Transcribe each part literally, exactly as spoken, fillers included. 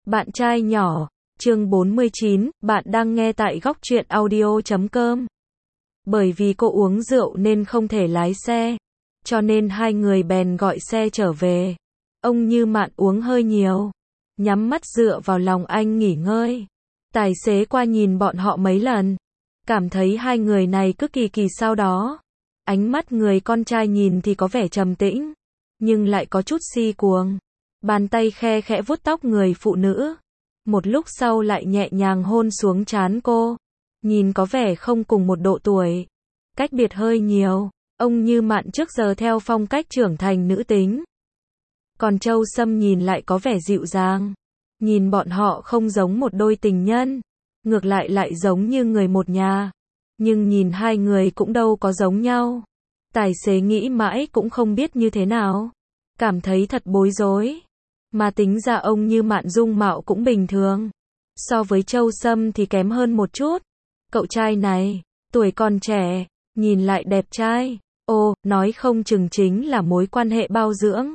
Bạn trai nhỏ, chương bốn mươi chín, bạn đang nghe tại góc truyện audio chấm com. Bởi vì cô uống rượu nên không thể lái xe, cho nên hai người bèn gọi xe trở về. Ông Như Mạn uống hơi nhiều, nhắm mắt dựa vào lòng anh nghỉ ngơi. Tài xế qua nhìn bọn họ mấy lần, cảm thấy hai người này cứ kỳ kỳ sau đó. Ánh mắt người con trai nhìn thì có vẻ trầm tĩnh, nhưng lại có chút si cuồng. Bàn tay khe khẽ vuốt tóc người phụ nữ, một lúc sau lại nhẹ nhàng hôn xuống trán cô. Nhìn có vẻ không cùng một độ tuổi, cách biệt hơi nhiều. Ông Như Mạn trước giờ theo phong cách trưởng thành nữ tính, còn Châu Sâm nhìn lại có vẻ dịu dàng. Nhìn bọn họ không giống một đôi tình nhân, ngược lại lại giống như người một nhà. Nhưng nhìn hai người cũng đâu có giống nhau. Tài xế nghĩ mãi cũng không biết như thế nào, cảm thấy thật bối rối. Mà tính ra ông Như Mạn dung mạo cũng bình thường, so với Châu Sâm thì kém hơn một chút. Cậu trai này, tuổi còn trẻ, nhìn lại đẹp trai. Ồ, nói không chừng chính là mối quan hệ bao dưỡng.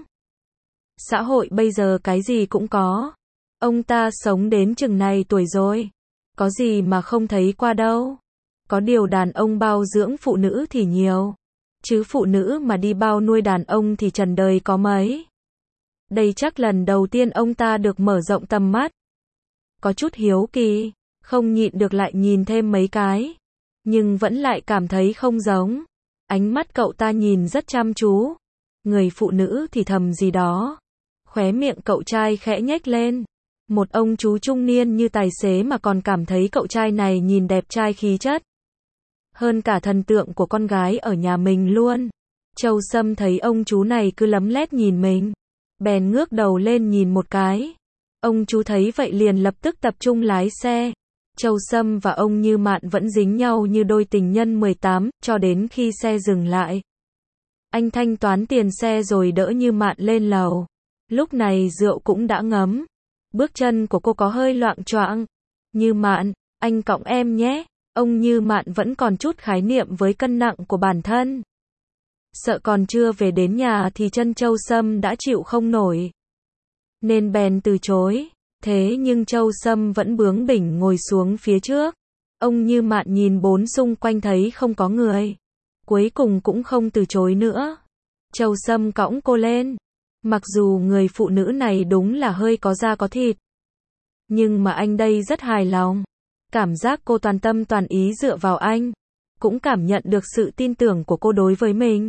Xã hội bây giờ cái gì cũng có. Ông ta sống đến chừng này tuổi rồi, có gì mà không thấy qua đâu. Có điều đàn ông bao dưỡng phụ nữ thì nhiều, chứ phụ nữ mà đi bao nuôi đàn ông thì trần đời có mấy. Đây chắc lần đầu tiên ông ta được mở rộng tầm mắt. Có chút hiếu kỳ, không nhịn được lại nhìn thêm mấy cái, nhưng vẫn lại cảm thấy không giống. Ánh mắt cậu ta nhìn rất chăm chú, người phụ nữ thì thầm gì đó. Khóe miệng cậu trai khẽ nhếch lên. Một ông chú trung niên như tài xế mà còn cảm thấy cậu trai này nhìn đẹp trai khí chất hơn cả thần tượng của con gái ở nhà mình luôn. Châu Sâm thấy ông chú này cứ lấm lét nhìn mình, bèn ngước đầu lên nhìn một cái. Ông chú thấy vậy liền lập tức tập trung lái xe. Châu Sâm và ông Như Mạn vẫn dính nhau như đôi tình nhân mười tám, cho đến khi xe dừng lại. Anh thanh toán tiền xe rồi đỡ Như Mạn lên lầu. Lúc này rượu cũng đã ngấm, bước chân của cô có hơi loạng choạng. Như Mạn, anh cõng em nhé. Ông Như Mạn vẫn còn chút khái niệm với cân nặng của bản thân. Sợ còn chưa về đến nhà thì chân Châu Sâm đã chịu không nổi, nên bèn từ chối. Thế nhưng Châu Sâm vẫn bướng bỉnh ngồi xuống phía trước. Ông Như Mạn nhìn bốn xung quanh thấy không có người, cuối cùng cũng không từ chối nữa. Châu Sâm cõng cô lên. Mặc dù người phụ nữ này đúng là hơi có da có thịt, nhưng mà anh đây rất hài lòng. Cảm giác cô toàn tâm toàn ý dựa vào anh, cũng cảm nhận được sự tin tưởng của cô đối với mình.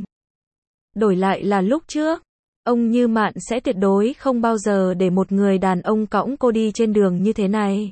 Đổi lại là lúc trước, ông Như Mạn sẽ tuyệt đối không bao giờ để một người đàn ông cõng cô đi trên đường như thế này.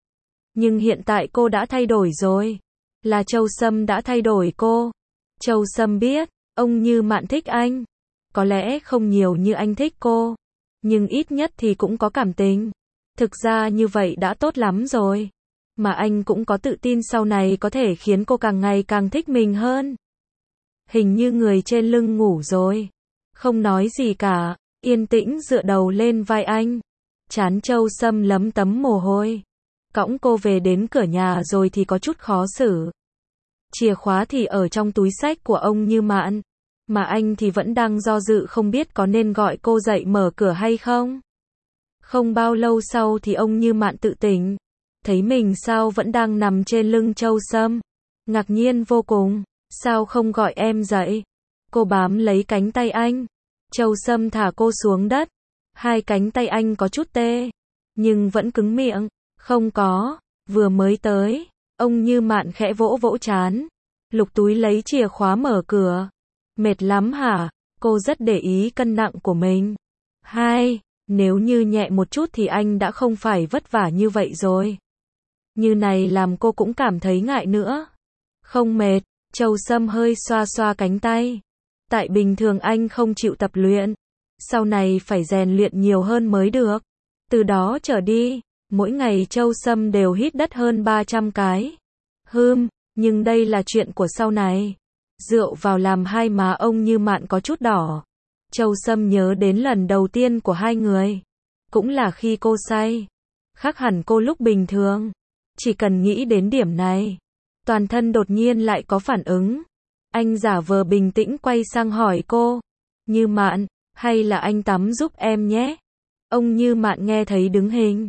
Nhưng hiện tại cô đã thay đổi rồi. Là Châu Sâm đã thay đổi cô. Châu Sâm biết, ông Như Mạn thích anh. Có lẽ không nhiều như anh thích cô, nhưng ít nhất thì cũng có cảm tình. Thực ra như vậy đã tốt lắm rồi. Mà anh cũng có tự tin sau này có thể khiến cô càng ngày càng thích mình hơn. Hình như người trên lưng ngủ rồi, không nói gì cả, yên tĩnh dựa đầu lên vai anh. Trán Châu Sâm lấm tấm mồ hôi. Cõng cô về đến cửa nhà rồi thì có chút khó xử. Chìa khóa thì ở trong túi xách của ông Như Mạn, mà anh thì vẫn đang do dự không biết có nên gọi cô dậy mở cửa hay không. Không bao lâu sau thì ông Như Mạn tự tỉnh, thấy mình sao vẫn đang nằm trên lưng Châu Sâm. Ngạc nhiên vô cùng, sao không gọi em dậy? Cô bám lấy cánh tay anh. Châu Sâm thả cô xuống đất. Hai cánh tay anh có chút tê, nhưng vẫn cứng miệng. Không có, vừa mới tới. Ông Như Mạn khẽ vỗ vỗ trán, lục túi lấy chìa khóa mở cửa. Mệt lắm hả? Cô rất để ý cân nặng của mình. Hai, nếu như nhẹ một chút thì anh đã không phải vất vả như vậy rồi. Như này làm cô cũng cảm thấy ngại nữa. Không mệt. Châu Sâm hơi xoa xoa cánh tay. Tại bình thường anh không chịu tập luyện, sau này phải rèn luyện nhiều hơn mới được. Từ đó trở đi, mỗi ngày Châu Sâm đều hít đất hơn ba trăm cái. Hừm, nhưng đây là chuyện của sau này. Rượu vào làm hai má ông Như Mạn có chút đỏ. Châu Sâm nhớ đến lần đầu tiên của hai người, cũng là khi cô say. Khác hẳn cô lúc bình thường. Chỉ cần nghĩ đến điểm này, toàn thân đột nhiên lại có phản ứng. Anh giả vờ bình tĩnh quay sang hỏi cô. Như Mạn, hay là anh tắm giúp em nhé? Ông Như Mạn nghe thấy đứng hình,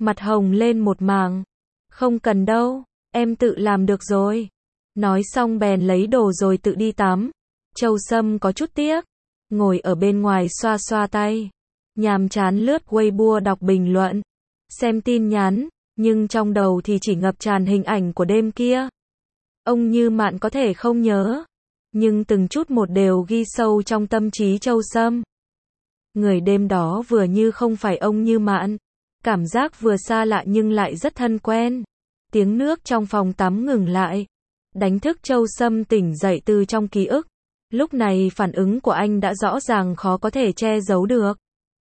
mặt hồng lên một mảng. Không cần đâu, em tự làm được rồi. Nói xong bèn lấy đồ rồi tự đi tắm. Châu Sâm có chút tiếc, ngồi ở bên ngoài xoa xoa tay, nhàm chán lướt Weibo đọc bình luận, xem tin nhắn, nhưng trong đầu thì chỉ ngập tràn hình ảnh của đêm kia. Ông Như Mạn có thể không nhớ, nhưng từng chút một đều ghi sâu trong tâm trí Châu Sâm. Người đêm đó vừa như không phải ông Như Mạn, cảm giác vừa xa lạ nhưng lại rất thân quen. Tiếng nước trong phòng tắm ngừng lại, đánh thức Châu Sâm tỉnh dậy từ trong ký ức. Lúc này phản ứng của anh đã rõ ràng khó có thể che giấu được.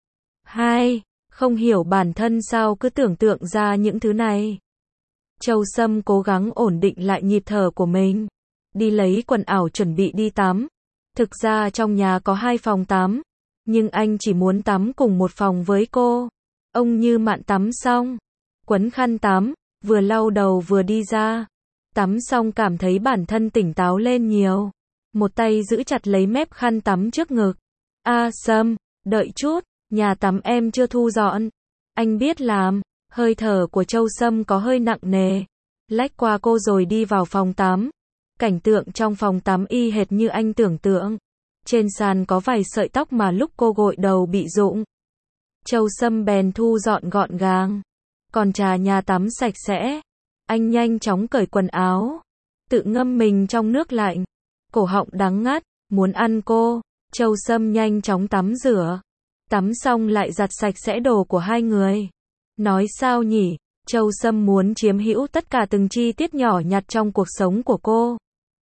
Hai, không hiểu bản thân sao cứ tưởng tượng ra những thứ này. Châu Sâm cố gắng ổn định lại nhịp thở của mình, đi lấy quần áo chuẩn bị đi tắm. Thực ra trong nhà có hai phòng tắm, nhưng anh chỉ muốn tắm cùng một phòng với cô. Ông Như Mạn tắm xong, quấn khăn tắm, vừa lau đầu vừa đi ra. Tắm xong cảm thấy bản thân tỉnh táo lên nhiều. Một tay giữ chặt lấy mép khăn tắm trước ngực. A Sâm, đợi chút, nhà tắm em chưa thu dọn. Anh biết làm. Hơi thở của Châu Sâm có hơi nặng nề. Lách qua cô rồi đi vào phòng tắm. Cảnh tượng trong phòng tắm y hệt như anh tưởng tượng. Trên sàn có vài sợi tóc mà lúc cô gội đầu bị rụng. Châu Sâm bèn thu dọn gọn gàng. Còn trà nhà tắm sạch sẽ. Anh nhanh chóng cởi quần áo, tự ngâm mình trong nước lạnh. Cổ họng đắng ngắt, muốn ăn cô. Châu Sâm nhanh chóng tắm rửa. Tắm xong lại giặt sạch sẽ đồ của hai người. Nói sao nhỉ, Châu Sâm muốn chiếm hữu tất cả từng chi tiết nhỏ nhặt trong cuộc sống của cô.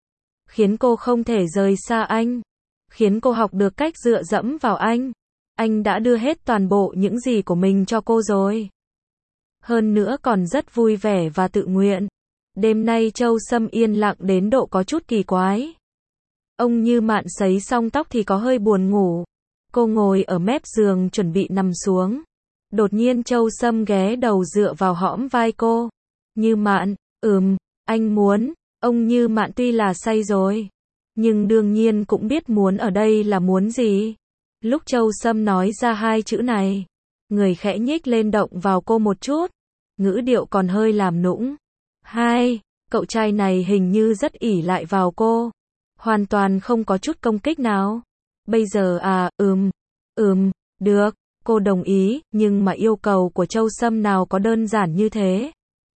Khiến cô không thể rời xa anh. Khiến cô học được cách dựa dẫm vào anh. Anh đã đưa hết toàn bộ những gì của mình cho cô rồi. Hơn nữa còn rất vui vẻ và tự nguyện. Đêm nay Châu Sâm yên lặng đến độ có chút kỳ quái. Ông Như Mạn sấy xong tóc thì có hơi buồn ngủ. Cô ngồi ở mép giường chuẩn bị nằm xuống. Đột nhiên Châu Sâm ghé đầu dựa vào hõm vai cô. Như Mạn, ừm, anh muốn. Ông Như Mạn tuy là say rồi, nhưng đương nhiên cũng biết muốn ở đây là muốn gì. Lúc Châu Sâm nói ra hai chữ này, người khẽ nhích lên động vào cô một chút. Ngữ điệu còn hơi làm nũng. Hai, cậu trai này hình như rất ỷ lại vào cô. Hoàn toàn không có chút công kích nào. Bây giờ à, ừm, ừm, được, cô đồng ý, nhưng mà yêu cầu của Châu Sâm nào có đơn giản như thế.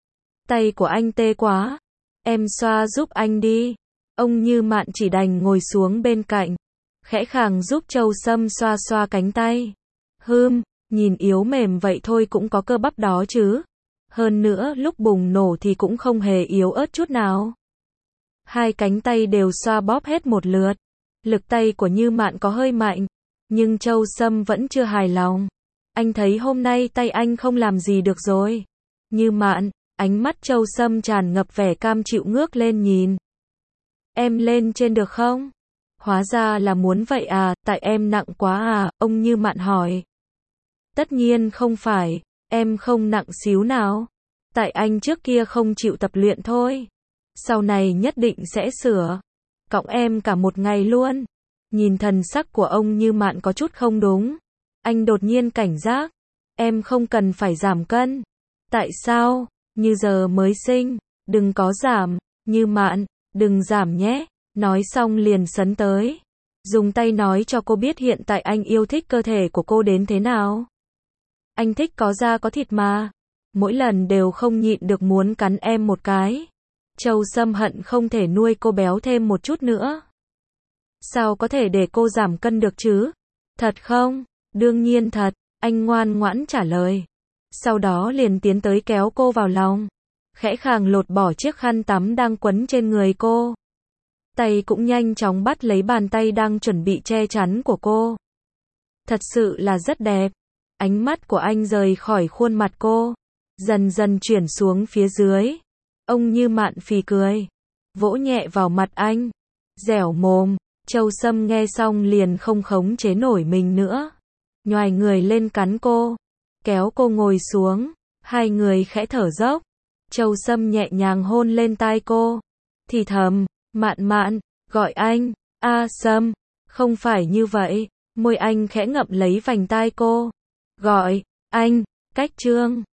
Tay của anh tê quá. Em xoa giúp anh đi. Ông Như Mạn chỉ đành ngồi xuống bên cạnh, khẽ khàng giúp Châu Sâm xoa xoa cánh tay. Hừm, nhìn yếu mềm vậy thôi cũng có cơ bắp đó chứ. Hơn nữa lúc bùng nổ thì cũng không hề yếu ớt chút nào. Hai cánh tay đều xoa bóp hết một lượt. Lực tay của Như Mạn có hơi mạnh, nhưng Châu Sâm vẫn chưa hài lòng. Anh thấy hôm nay tay anh không làm gì được rồi. Như Mạn, ánh mắt Châu Sâm tràn ngập vẻ cam chịu ngước lên nhìn. Em lên trên được không? Hóa ra là muốn vậy à, tại em nặng quá à, ông Như Mạn hỏi. Tất nhiên không phải, em không nặng xíu nào. Tại anh trước kia không chịu tập luyện thôi. Sau này nhất định sẽ sửa. Cõng em cả một ngày luôn. Nhìn thần sắc của ông Như Mạn có chút không đúng. Anh đột nhiên cảnh giác. Em không cần phải giảm cân. Tại sao? Như giờ mới sinh. Đừng có giảm. Như Mạn, đừng giảm nhé. Nói xong liền sấn tới. Dùng tay nói cho cô biết hiện tại anh yêu thích cơ thể của cô đến thế nào. Anh thích có da có thịt mà. Mỗi lần đều không nhịn được muốn cắn em một cái. Châu Sâm hận không thể nuôi cô béo thêm một chút nữa. Sao có thể để cô giảm cân được chứ? Thật không? Đương nhiên thật, anh ngoan ngoãn trả lời. Sau đó liền tiến tới kéo cô vào lòng. Khẽ khàng lột bỏ chiếc khăn tắm đang quấn trên người cô. Tay cũng nhanh chóng bắt lấy bàn tay đang chuẩn bị che chắn của cô. Thật sự là rất đẹp. Ánh mắt của anh rời khỏi khuôn mặt cô, dần dần chuyển xuống phía dưới. Ông Như Mạn phì cười, vỗ nhẹ vào mặt anh. Dẻo mồm. Châu Sâm nghe xong liền không khống chế nổi mình nữa. Nhoài người lên cắn cô, kéo cô ngồi xuống. Hai người khẽ thở dốc. Châu Sâm nhẹ nhàng hôn lên tai cô, thì thầm, Mạn Mạn, gọi anh. A Sâm, không phải như vậy. Môi anh khẽ ngậm lấy vành tai cô. Gọi anh, cách trương.